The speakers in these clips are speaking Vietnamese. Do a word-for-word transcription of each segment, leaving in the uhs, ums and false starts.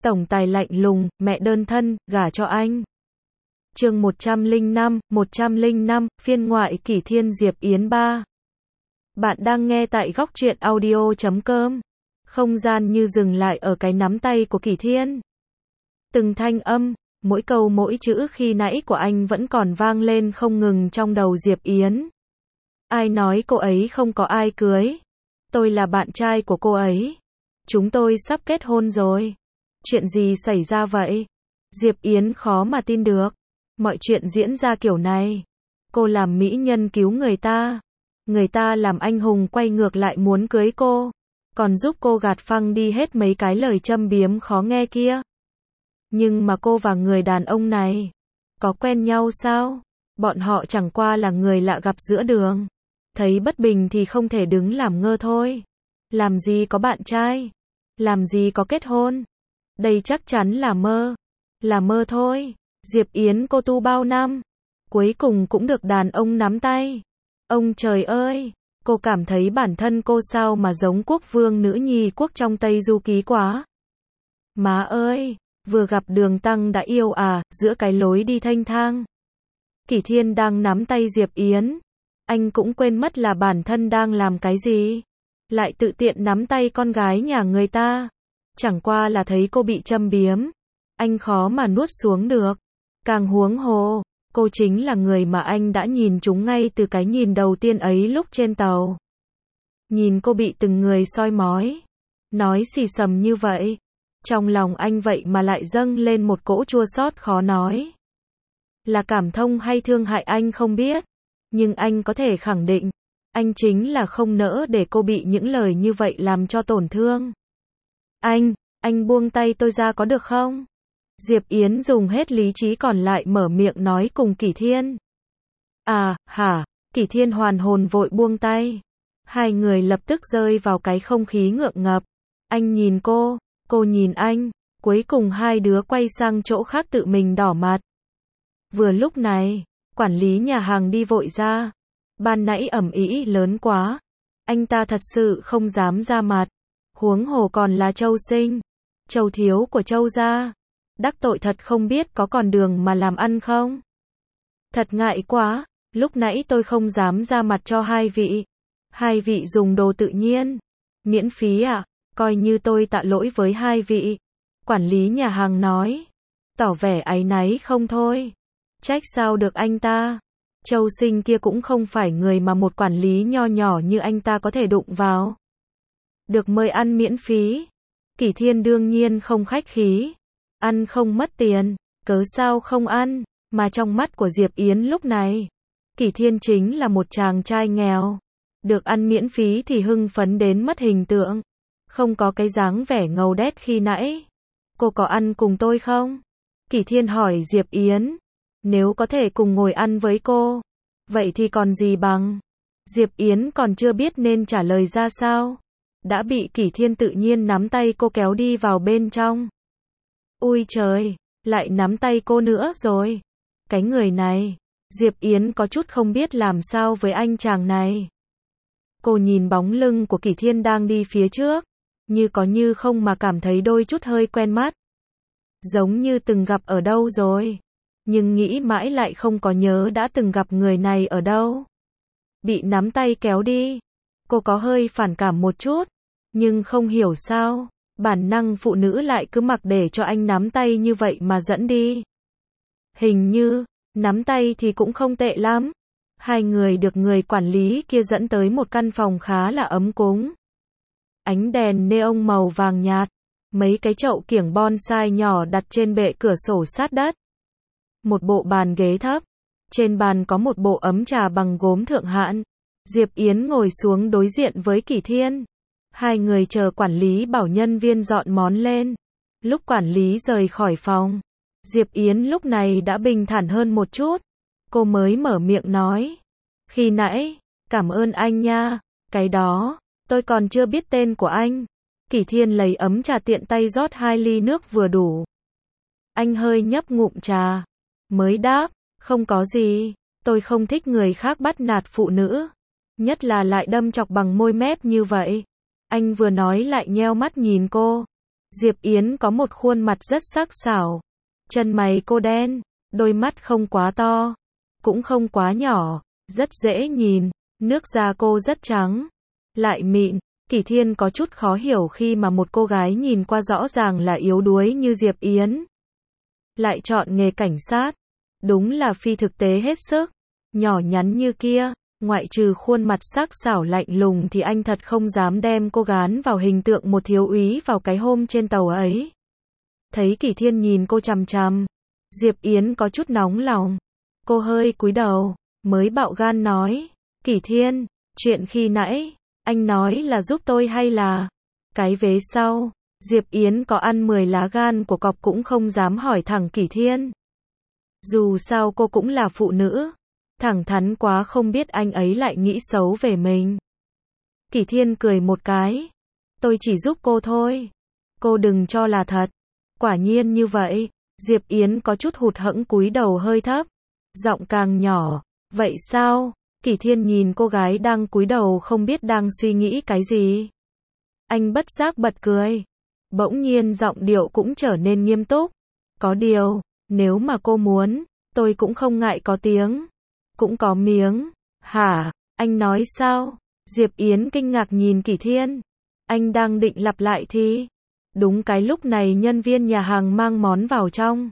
Tổng tài lạnh lùng, mẹ đơn thân, gả cho anh. Chương một trăm lẻ năm, một trăm lẻ năm, phiên ngoại Kỷ Thiên Diệp Yến ba. Bạn đang nghe tại góc truyện audio chấm com. Không gian như dừng lại ở cái nắm tay của Kỷ Thiên. Từng thanh âm, mỗi câu mỗi chữ khi nãy của anh vẫn còn vang lên không ngừng trong đầu Diệp Yến. Ai nói cô ấy không có ai cưới? Tôi là bạn trai của cô ấy. Chúng tôi sắp kết hôn rồi. Chuyện gì xảy ra vậy? Diệp Yến khó mà tin được. Mọi chuyện diễn ra kiểu này. Cô làm mỹ nhân cứu người ta. Người ta làm anh hùng quay ngược lại muốn cưới cô. Còn giúp cô gạt phăng đi hết mấy cái lời châm biếm khó nghe kia. Nhưng mà cô và người đàn ông này có quen nhau sao? Bọn họ chẳng qua là người lạ gặp giữa đường. Thấy bất bình thì không thể đứng làm ngơ thôi. Làm gì có bạn trai? Làm gì có kết hôn? Đây chắc chắn là mơ. Là mơ thôi. Diệp Yến cô tu bao năm. Cuối cùng cũng được đàn ông nắm tay. Ông trời ơi! Cô cảm thấy bản thân cô sao mà giống quốc vương nữ nhi quốc trong Tây Du Ký quá. Má ơi! Vừa gặp Đường Tăng đã yêu à, giữa cái lối đi thênh thang. Kỷ Thiên đang nắm tay Diệp Yến. Anh cũng quên mất là bản thân đang làm cái gì. Lại tự tiện nắm tay con gái nhà người ta. Chẳng qua là thấy cô bị châm biếm. Anh khó mà nuốt xuống được. Càng huống hồ, cô chính là người mà anh đã nhìn trúng ngay từ cái nhìn đầu tiên ấy lúc trên tàu. Nhìn cô bị từng người soi mói. Nói xì xầm như vậy. Trong lòng anh vậy mà lại dâng lên một cỗ chua xót khó nói. Là cảm thông hay thương hại anh không biết. Nhưng anh có thể khẳng định. Anh chính là không nỡ để cô bị những lời như vậy làm cho tổn thương. Anh, anh buông tay tôi ra có được không? Diệp Yến dùng hết lý trí còn lại mở miệng nói cùng Kỷ Thiên. À, hả? Kỷ Thiên hoàn hồn vội buông tay. Hai người lập tức rơi vào cái không khí ngượng ngập. Anh nhìn cô, cô nhìn anh. Cuối cùng hai đứa quay sang chỗ khác tự mình đỏ mặt. Vừa lúc này, quản lý nhà hàng đi vội ra. Ban nãy ầm ĩ lớn quá. Anh ta thật sự không dám ra mặt. Huống hồ còn là Châu Sinh. Châu thiếu của Châu gia. Đắc tội thật không biết có còn đường mà làm ăn không? Thật ngại quá, lúc nãy tôi không dám ra mặt cho hai vị. Hai vị dùng đồ tự nhiên. Miễn phí à? Coi như tôi tạ lỗi với hai vị. Quản lý nhà hàng nói. Tỏ vẻ áy náy không thôi. Trách sao được anh ta. Châu Sinh kia cũng không phải người mà một quản lý nho nhỏ như anh ta có thể đụng vào. Được mời ăn miễn phí. Kỷ Thiên đương nhiên không khách khí. Ăn không mất tiền, cớ sao không ăn, mà trong mắt của Diệp Yến lúc này, Kỷ Thiên chính là một chàng trai nghèo. Được ăn miễn phí thì hưng phấn đến mất hình tượng. Không có cái dáng vẻ ngầu đét khi nãy. Cô có ăn cùng tôi không? Kỷ Thiên hỏi Diệp Yến. Nếu có thể cùng ngồi ăn với cô, vậy thì còn gì bằng. Diệp Yến còn chưa biết nên trả lời ra sao. Đã bị Kỷ Thiên tự nhiên nắm tay cô kéo đi vào bên trong. Ui trời, lại nắm tay cô nữa rồi. Cái người này, Diệp Yến có chút không biết làm sao với anh chàng này. Cô nhìn bóng lưng của Kỷ Thiên đang đi phía trước, như có như không mà cảm thấy đôi chút hơi quen mắt. Giống như từng gặp ở đâu rồi, nhưng nghĩ mãi lại không có nhớ đã từng gặp người này ở đâu. Bị nắm tay kéo đi, cô có hơi phản cảm một chút, nhưng không hiểu sao. Bản năng phụ nữ lại cứ mặc để cho anh nắm tay như vậy mà dẫn đi. Hình như, nắm tay thì cũng không tệ lắm. Hai người được người quản lý kia dẫn tới một căn phòng khá là ấm cúng. Ánh đèn neon màu vàng nhạt. Mấy cái chậu kiểng bonsai nhỏ đặt trên bệ cửa sổ sát đất. Một bộ bàn ghế thấp. Trên bàn có một bộ ấm trà bằng gốm thượng hạng. Diệp Yến ngồi xuống đối diện với Kỷ Thiên. Hai người chờ quản lý bảo nhân viên dọn món lên. Lúc quản lý rời khỏi phòng, Diệp Yến lúc này đã bình thản hơn một chút. Cô mới mở miệng nói. Khi nãy, cảm ơn anh nha. Cái đó, tôi còn chưa biết tên của anh. Kỷ Thiên lấy ấm trà tiện tay rót hai ly nước vừa đủ. Anh hơi nhấp ngụm trà. Mới đáp, không có gì. Tôi không thích người khác bắt nạt phụ nữ. Nhất là lại đâm chọc bằng môi mép như vậy. Anh vừa nói lại nheo mắt nhìn cô. Diệp Yến có một khuôn mặt rất sắc sảo. Chân mày cô đen, đôi mắt không quá to, cũng không quá nhỏ, rất dễ nhìn. Nước da cô rất trắng, lại mịn. Kỷ Thiên có chút khó hiểu khi mà một cô gái nhìn qua rõ ràng là yếu đuối như Diệp Yến lại chọn nghề cảnh sát. Đúng là phi thực tế hết sức. Nhỏ nhắn như kia, ngoại trừ khuôn mặt sắc sảo lạnh lùng thì anh thật không dám đem cô gán vào hình tượng một thiếu úy vào cái hôm trên tàu ấy. Thấy Kỷ Thiên nhìn cô chằm chằm, Diệp Yến có chút nóng lòng. Cô hơi cúi đầu, mới bạo gan nói, Kỷ Thiên, chuyện khi nãy, anh nói là giúp tôi hay là cái vế sau. Diệp Yến có ăn mười lá gan của cọp cũng không dám hỏi thẳng Kỷ Thiên. Dù sao cô cũng là phụ nữ, thẳng thắn quá không biết anh ấy lại nghĩ xấu về mình. Kỷ Thiên cười một cái, tôi chỉ giúp cô thôi, cô đừng cho là thật. Quả nhiên như vậy. Diệp Yến có chút hụt hẫng cúi đầu hơi thấp, giọng càng nhỏ, vậy sao? Kỷ Thiên nhìn cô gái đang cúi đầu không biết đang suy nghĩ cái gì. Anh bất giác bật cười. Bỗng nhiên giọng điệu cũng trở nên nghiêm túc. Có điều, nếu mà cô muốn, tôi cũng không ngại có tiếng, cũng có miếng. Hả? Anh nói sao? Diệp Yến kinh ngạc nhìn Kỷ Thiên. Anh đang định lặp lại thì đúng cái lúc này nhân viên nhà hàng mang món vào trong.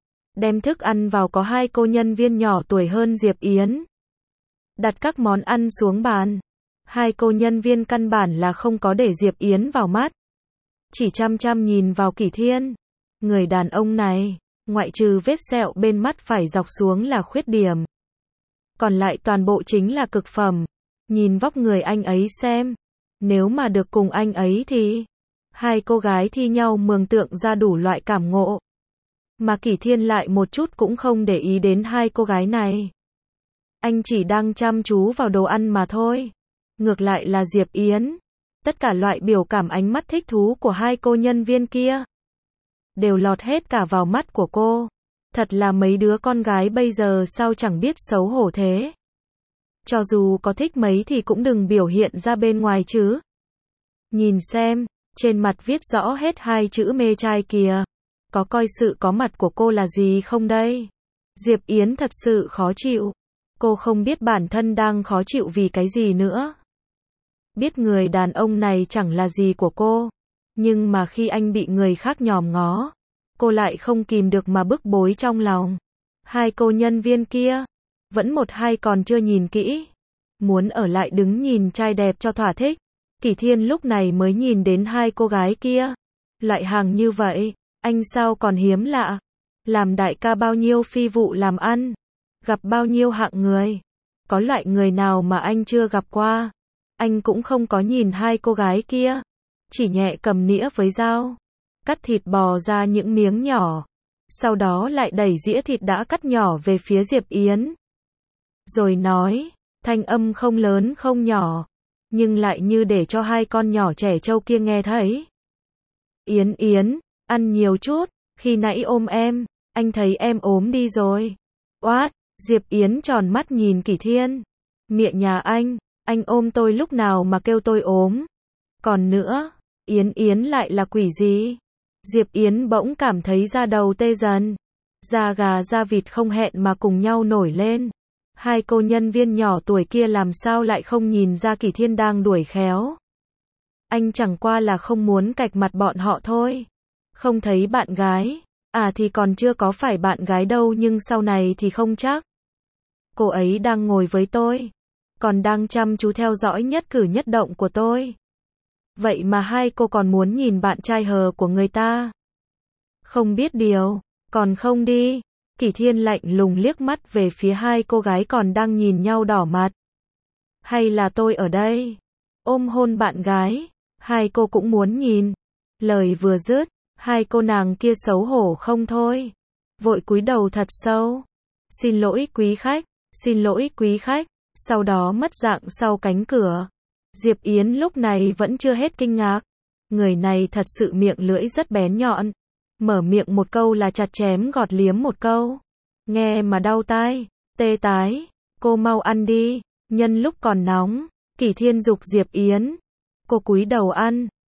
Đem thức ăn vào có hai cô nhân viên nhỏ tuổi hơn Diệp Yến. Đặt các món ăn xuống bàn. Hai cô nhân viên căn bản là không có để Diệp Yến vào mắt. Chỉ chăm chăm nhìn vào Kỷ Thiên. Người đàn ông này, ngoại trừ vết sẹo bên mắt phải dọc xuống là khuyết điểm. Còn lại toàn bộ chính là cực phẩm. Nhìn vóc người anh ấy xem. Nếu mà được cùng anh ấy thì hai cô gái thi nhau mường tượng ra đủ loại cảm ngộ. Mà Kỷ Thiên lại một chút cũng không để ý đến hai cô gái này. Anh chỉ đang chăm chú vào đồ ăn mà thôi. Ngược lại là Diệp Yến. Tất cả loại biểu cảm ánh mắt thích thú của hai cô nhân viên kia đều lọt hết cả vào mắt của cô. Thật là mấy đứa con gái bây giờ sao chẳng biết xấu hổ thế. Cho dù có thích mấy thì cũng đừng biểu hiện ra bên ngoài chứ. Nhìn xem, trên mặt viết rõ hết hai chữ mê trai kìa. Có coi sự có mặt của cô là gì không đây? Diệp Yến thật sự khó chịu. Cô không biết bản thân đang khó chịu vì cái gì nữa. Biết người đàn ông này chẳng là gì của cô. Nhưng mà khi anh bị người khác nhòm ngó, cô lại không kìm được mà bức bối trong lòng. Hai cô nhân viên kia, vẫn một hai còn chưa nhìn kỹ. Muốn ở lại đứng nhìn trai đẹp cho thỏa thích. Kỷ Thiên lúc này mới nhìn đến hai cô gái kia. Loại hàng như vậy, anh sao còn hiếm lạ. Làm đại ca bao nhiêu phi vụ làm ăn. Gặp bao nhiêu hạng người. Có loại người nào mà anh chưa gặp qua. Anh cũng không có nhìn hai cô gái kia. Chỉ nhẹ cầm nĩa với dao. Cắt thịt bò ra những miếng nhỏ. Sau đó lại đẩy dĩa thịt đã cắt nhỏ về phía Diệp Yến. Rồi nói, thanh âm không lớn không nhỏ. Nhưng lại như để cho hai con nhỏ trẻ trâu kia nghe thấy. Yến Yến, ăn nhiều chút. Khi nãy ôm em, anh thấy em ốm đi rồi. Oát, Diệp Yến tròn mắt nhìn Kỷ Thiên. Miệng nhà anh, anh ôm tôi lúc nào mà kêu tôi ốm. Còn nữa, Yến Yến lại là quỷ gì? Diệp Yến bỗng cảm thấy da đầu tê dần. Da gà da vịt không hẹn mà cùng nhau nổi lên. Hai cô nhân viên nhỏ tuổi kia làm sao lại không nhìn ra Kỷ Thiên đang đuổi khéo. Anh chẳng qua là không muốn cạch mặt bọn họ thôi. Không thấy bạn gái. À thì còn chưa có phải bạn gái đâu nhưng sau này thì không chắc. Cô ấy đang ngồi với tôi. Còn đang chăm chú theo dõi nhất cử nhất động của tôi. Vậy mà hai cô còn muốn nhìn bạn trai hờ của người ta. Không biết điều. Còn không đi. Kỷ Thiên lạnh lùng liếc mắt về phía hai cô gái còn đang nhìn nhau đỏ mặt. Hay là tôi ở đây? Ôm hôn bạn gái. Hai cô cũng muốn nhìn. Lời vừa dứt. Hai cô nàng kia xấu hổ không thôi. Vội cúi đầu thật sâu. Xin lỗi quý khách. Xin lỗi quý khách. Sau đó mất dạng sau cánh cửa. Diệp Yến lúc này vẫn chưa hết kinh ngạc. Người này thật sự miệng lưỡi rất bén nhọn. Mở miệng một câu là chặt chém gọt liếm một câu. Nghe mà đau tai, tê tái. Cô mau ăn đi, nhân lúc còn nóng. Kỷ Thiên dục Diệp Yến. Cô cúi đầu ăn.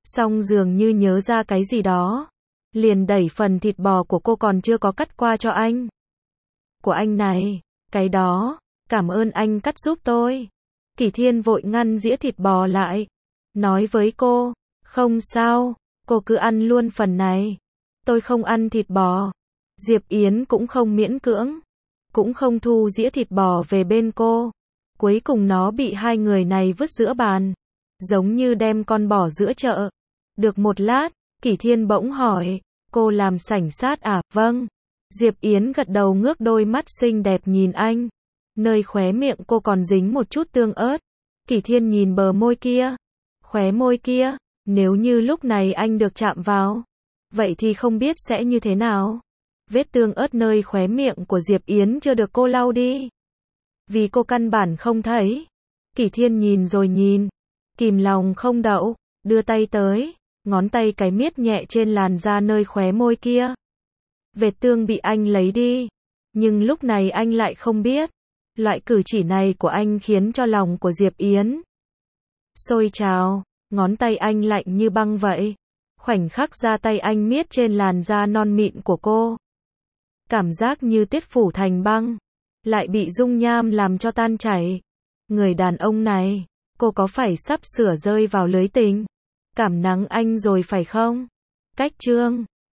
Xong dường như nhớ ra cái gì đó, liền đẩy phần thịt bò của cô còn chưa có cắt qua cho anh. Của anh này, cái đó, cảm ơn anh cắt giúp tôi. Kỷ Thiên vội ngăn dĩa thịt bò lại, nói với cô, không sao, cô cứ ăn luôn phần này. Tôi không ăn thịt bò. Diệp Yến cũng không miễn cưỡng, cũng không thu dĩa thịt bò về bên cô. Cuối cùng nó bị hai người này vứt giữa bàn, giống như đem con bò giữa chợ. Được một lát, Kỷ Thiên bỗng hỏi, cô làm sảnh sát à? Vâng. Diệp Yến gật đầu ngước đôi mắt xinh đẹp nhìn anh. Nơi khóe miệng cô còn dính một chút tương ớt. Kỷ Thiên nhìn bờ môi kia, khóe môi kia, nếu như lúc này anh được chạm vào, vậy thì không biết sẽ như thế nào. Vết tương ớt nơi khóe miệng của Diệp Yến chưa được cô lau đi, vì cô căn bản không thấy. Kỷ Thiên nhìn rồi nhìn, kìm lòng không đậu, đưa tay tới, ngón tay cái miết nhẹ trên làn da nơi khóe môi kia. Vệt tương bị anh lấy đi, nhưng lúc này anh lại không biết. Loại cử chỉ này của anh khiến cho lòng của Diệp Yến sôi trào, ngón tay anh lạnh như băng vậy. Khoảnh khắc ra tay anh miết trên làn da non mịn của cô. Cảm giác như tiết phủ thành băng, lại bị dung nham làm cho tan chảy. Người đàn ông này, cô có phải sắp sửa rơi vào lưới tình cảm nắng anh rồi phải không? Cách chương